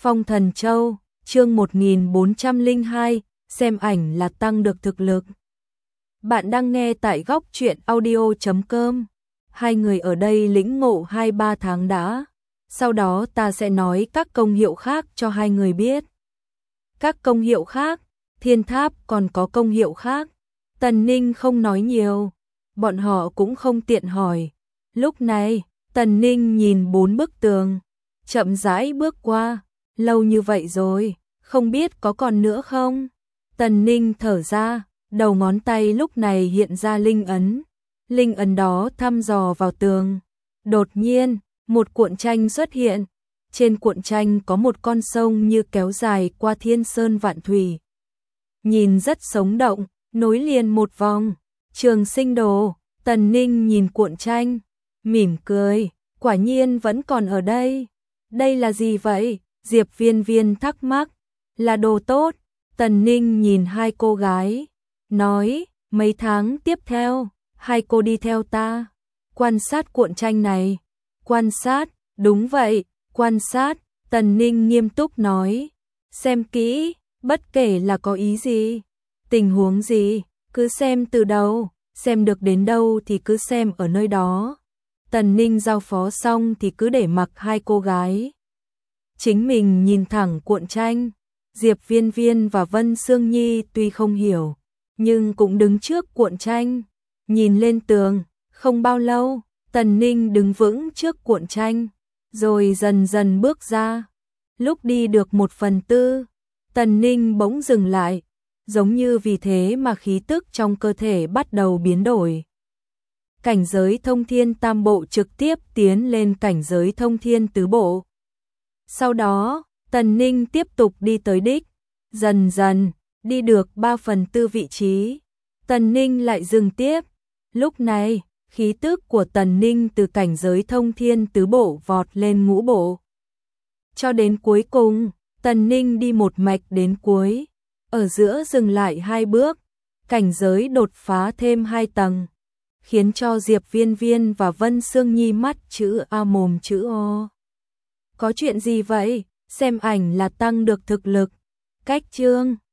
Phong Thần Châu, chương 1402, xem ảnh là tăng được thực lực. Bạn đang nghe tại góc truyện audio.com. Hai người ở đây lĩnh ngộ 2-3 tháng đã. Sau đó ta sẽ nói các công hiệu khác cho hai người biết. Các công hiệu khác, thiên tháp còn có công hiệu khác. Tần Ninh không nói nhiều, bọn họ cũng không tiện hỏi. Lúc này, Tần Ninh nhìn 4 bức tường, chậm rãi bước qua. Lâu như vậy rồi, không biết có còn nữa không? Tần Ninh thở ra, đầu ngón tay lúc này hiện ra linh ấn. Linh ấn đó thăm dò vào tường. Đột nhiên, một cuộn tranh xuất hiện. Trên cuộn tranh có một con sông như kéo dài qua thiên sơn vạn thủy. Nhìn rất sống động, nối liền một vòng. Trường Sinh Đồ, Tần Ninh nhìn cuộn tranh, mỉm cười, quả nhiên vẫn còn ở đây. Đây là gì vậy? Diệp Viên Viên thắc mắc. Là đồ tốt. Tần Ninh nhìn hai cô gái, nói, mấy tháng tiếp theo, hai cô đi theo ta, quan sát cuộn tranh này. Quan sát, đúng vậy, quan sát, Tần Ninh nghiêm túc nói, xem kỹ, bất kể là có ý gì, tình huống gì, cứ xem từ đầu, xem được đến đâu thì cứ xem ở nơi đó. Tần Ninh giao phó xong thì cứ để mặc hai cô gái chính mình nhìn thẳng cuộn tranh. Diệp Viên Viên và Vân Sương Nhi tuy không hiểu, nhưng cũng đứng trước cuộn tranh, nhìn lên tường. Không bao lâu, Tần Ninh đứng vững trước cuộn tranh, rồi dần dần bước ra. Lúc đi được 1/4, Tần Ninh bỗng dừng lại, giống như vì thế mà khí tức trong cơ thể bắt đầu biến đổi. Cảnh giới thông thiên tam bộ trực tiếp tiến lên cảnh giới thông thiên tứ bộ. Sau đó, Tần Ninh tiếp tục đi tới đích, dần dần, đi được 3/4 vị trí. Tần Ninh lại dừng tiếp. Lúc này, khí tức của Tần Ninh từ cảnh giới thông thiên tứ bộ vọt lên ngũ bộ. Cho đến cuối cùng, Tần Ninh đi một mạch đến cuối, ở giữa dừng lại 2 bước, cảnh giới đột phá thêm 2 tầng, khiến cho Diệp Viên Viên và Vân Sương Nhi mắt chữ A mồm chữ O. Có chuyện gì vậy? Xem ảnh là tăng được thực lực. Cách chương